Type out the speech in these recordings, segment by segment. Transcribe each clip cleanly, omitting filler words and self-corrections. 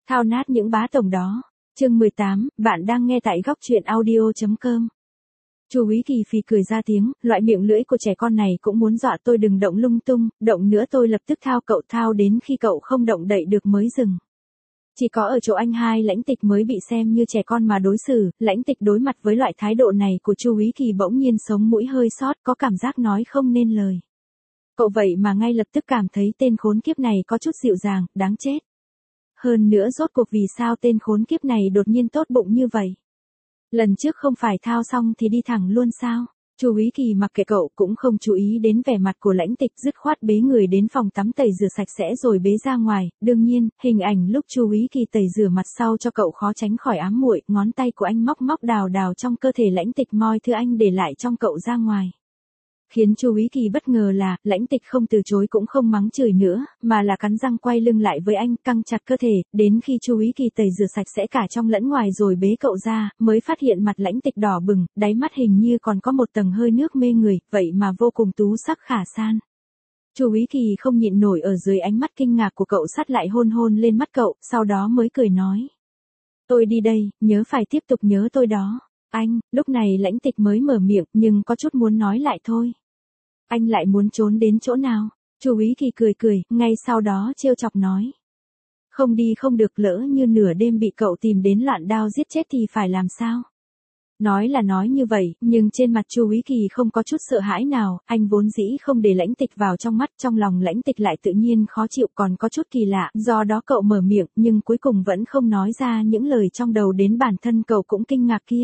Thao nát những bá tổng đó. Chương 18, bạn đang nghe tại góc truyện audio.com. Chu Úy Kỳ phì cười ra tiếng, loại miệng lưỡi của trẻ con này cũng muốn dọa tôi đừng động lung tung, động nữa tôi lập tức thao cậu, thao đến khi cậu không động đậy được mới dừng. Chỉ có ở chỗ anh hai Lãnh Tịch mới bị xem như trẻ con mà đối xử. Lãnh Tịch đối mặt với loại thái độ này của Chu Úy Kỳ bỗng nhiên sống mũi hơi sót, có cảm giác nói không nên lời. Cậu vậy mà ngay lập tức cảm thấy tên khốn kiếp này có chút dịu dàng, đáng chết. Hơn nữa rốt cuộc vì sao tên khốn kiếp này đột nhiên tốt bụng như vậy? Lần trước không phải thao xong thì đi thẳng luôn sao? Chu Úy Kỳ mặc kệ cậu cũng không chú ý đến vẻ mặt của Lãnh Tịch, dứt khoát bế người đến phòng tắm tẩy rửa sạch sẽ rồi bế ra ngoài. Đương nhiên, hình ảnh lúc Chu Úy Kỳ tẩy rửa mặt sau cho cậu khó tránh khỏi ám muội, ngón tay của anh móc móc đào đào trong cơ thể Lãnh Tịch moi thứ anh để lại trong cậu ra ngoài. Khiến Chu Úy Kỳ bất ngờ là, Lãnh Tịch không từ chối cũng không mắng chửi nữa, mà là cắn răng quay lưng lại với anh, căng chặt cơ thể, đến khi Chu Úy Kỳ tẩy rửa sạch sẽ cả trong lẫn ngoài rồi bế cậu ra, mới phát hiện mặt Lãnh Tịch đỏ bừng, đáy mắt hình như còn có một tầng hơi nước mê người, vậy mà vô cùng tú sắc khả san. Chu Úy Kỳ không nhịn nổi ở dưới ánh mắt kinh ngạc của cậu sát lại hôn hôn lên mắt cậu, sau đó mới cười nói. Tôi đi đây, nhớ phải tiếp tục nhớ tôi đó. Anh, lúc này Lãnh Tịch mới mở miệng, nhưng có chút muốn nói lại thôi. Anh lại muốn trốn đến chỗ nào? Chu Úy Kỳ cười cười, ngay sau đó trêu chọc nói. Không đi không được, lỡ như nửa đêm bị cậu tìm đến loạn đao giết chết thì phải làm sao? Nói là nói như vậy, nhưng trên mặt Chu Úy Kỳ không có chút sợ hãi nào, anh vốn dĩ không để Lãnh Tịch vào trong mắt, trong lòng Lãnh Tịch lại tự nhiên khó chịu, còn có chút kỳ lạ, do đó cậu mở miệng, nhưng cuối cùng vẫn không nói ra những lời trong đầu đến bản thân cậu cũng kinh ngạc kia,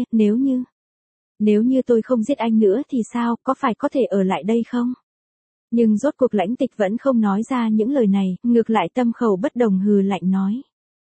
Nếu như tôi không giết anh nữa thì sao, có phải có thể ở lại đây không? Nhưng rốt cuộc Lãnh Tịch vẫn không nói ra những lời này, ngược lại tâm khẩu bất đồng hừ lạnh nói.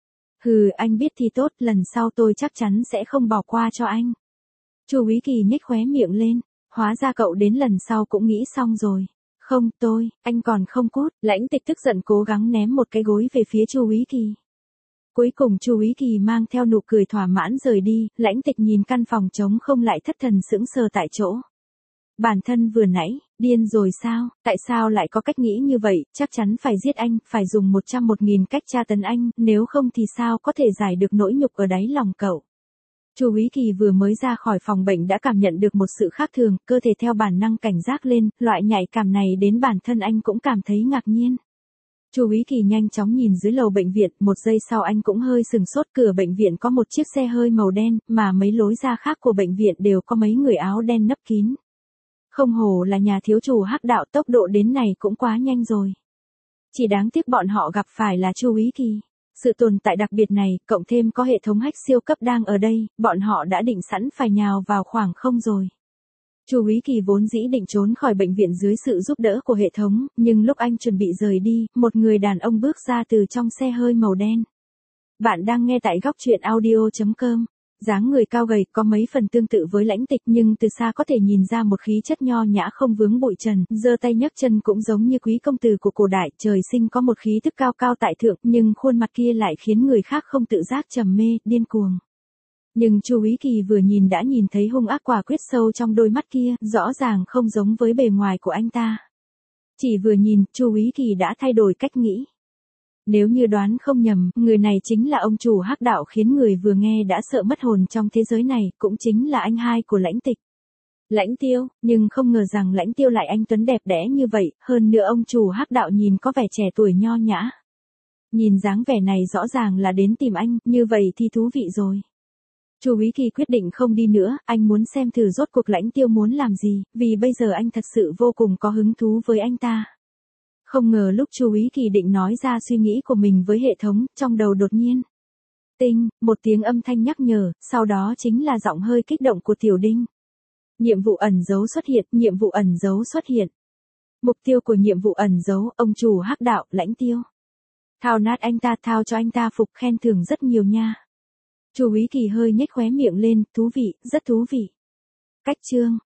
Hừ, anh biết thì tốt, lần sau tôi chắc chắn sẽ không bỏ qua cho anh. Chu Úy Kỳ nhếch khóe miệng lên, hóa ra cậu đến lần sau cũng nghĩ xong rồi. Không, anh còn không cút. Lãnh Tịch tức giận cố gắng ném một cái gối về phía Chu Úy Kỳ. Cuối cùng Chu Úy Kỳ mang theo nụ cười thỏa mãn rời đi, Lãnh Tịch nhìn căn phòng trống không lại thất thần sững sờ tại chỗ. Bản thân vừa nãy, điên rồi sao, tại sao lại có cách nghĩ như vậy, chắc chắn phải giết anh, phải dùng 100.000 cách tra tấn anh, nếu không thì sao có thể giải được nỗi nhục ở đáy lòng cậu. Chu Úy Kỳ vừa mới ra khỏi phòng bệnh đã cảm nhận được một sự khác thường, cơ thể theo bản năng cảnh giác lên, loại nhạy cảm này đến bản thân anh cũng cảm thấy ngạc nhiên. Chu Úy Kỳ nhanh chóng nhìn dưới lầu bệnh viện, một giây sau anh cũng hơi sừng sốt, cửa bệnh viện có một chiếc xe hơi màu đen, mà mấy lối ra khác của bệnh viện đều có mấy người áo đen nấp kín. Không hổ là nhà thiếu chủ Hắc Đạo, tốc độ đến này cũng quá nhanh rồi. Chỉ đáng tiếc bọn họ gặp phải là Chu Úy Kỳ. Sự tồn tại đặc biệt này, cộng thêm có hệ thống hack siêu cấp đang ở đây, bọn họ đã định sẵn phải nhào vào khoảng không rồi. Chu Úy Kỳ vốn dĩ định trốn khỏi bệnh viện dưới sự giúp đỡ của hệ thống, nhưng lúc anh chuẩn bị rời đi, một người đàn ông bước ra từ trong xe hơi màu đen. Bạn đang nghe tại góc truyện audio.com. Dáng người cao gầy, có mấy phần tương tự với Lãnh Tịch nhưng từ xa có thể nhìn ra một khí chất nho nhã không vướng bụi trần, giơ tay nhấc chân cũng giống như quý công tử của cổ đại, trời sinh có một khí tức cao cao tại thượng, nhưng khuôn mặt kia lại khiến người khác không tự giác trầm mê, điên cuồng. Nhưng Chu Úy Kỳ vừa nhìn đã nhìn thấy hung ác quả quyết sâu trong đôi mắt kia, rõ ràng không giống với bề ngoài của anh ta. Chỉ vừa nhìn, Chu Úy Kỳ đã thay đổi cách nghĩ. Nếu như đoán không nhầm, người này chính là ông chủ Hắc Đạo khiến người vừa nghe đã sợ mất hồn trong thế giới này, cũng chính là anh hai của Lãnh Tịch. Lãnh Tiêu, nhưng không ngờ rằng Lãnh Tiêu lại anh tuấn đẹp đẽ như vậy, hơn nữa ông chủ Hắc Đạo nhìn có vẻ trẻ tuổi nho nhã. Nhìn dáng vẻ này rõ ràng là đến tìm anh, như vậy thì thú vị rồi. Chu Úy Kỳ quyết định không đi nữa, anh muốn xem thử rốt cuộc Lãnh Tiêu muốn làm gì, vì bây giờ anh thật sự vô cùng có hứng thú với anh ta. Không ngờ lúc Chu Úy Kỳ định nói ra suy nghĩ của mình với hệ thống, trong đầu đột nhiên. Tinh, một tiếng âm thanh nhắc nhở, sau đó chính là giọng hơi kích động của Tiểu Đinh. Nhiệm vụ ẩn dấu xuất hiện, nhiệm vụ ẩn dấu xuất hiện. Mục tiêu của nhiệm vụ ẩn dấu, ông chủ Hắc Đạo, Lãnh Tiêu. Thao nát anh ta, thao cho anh ta phục, khen thưởng rất nhiều nha. Chu Úy Kỳ hơi nhếch khóe miệng lên, thú vị, rất thú vị. Cách chương.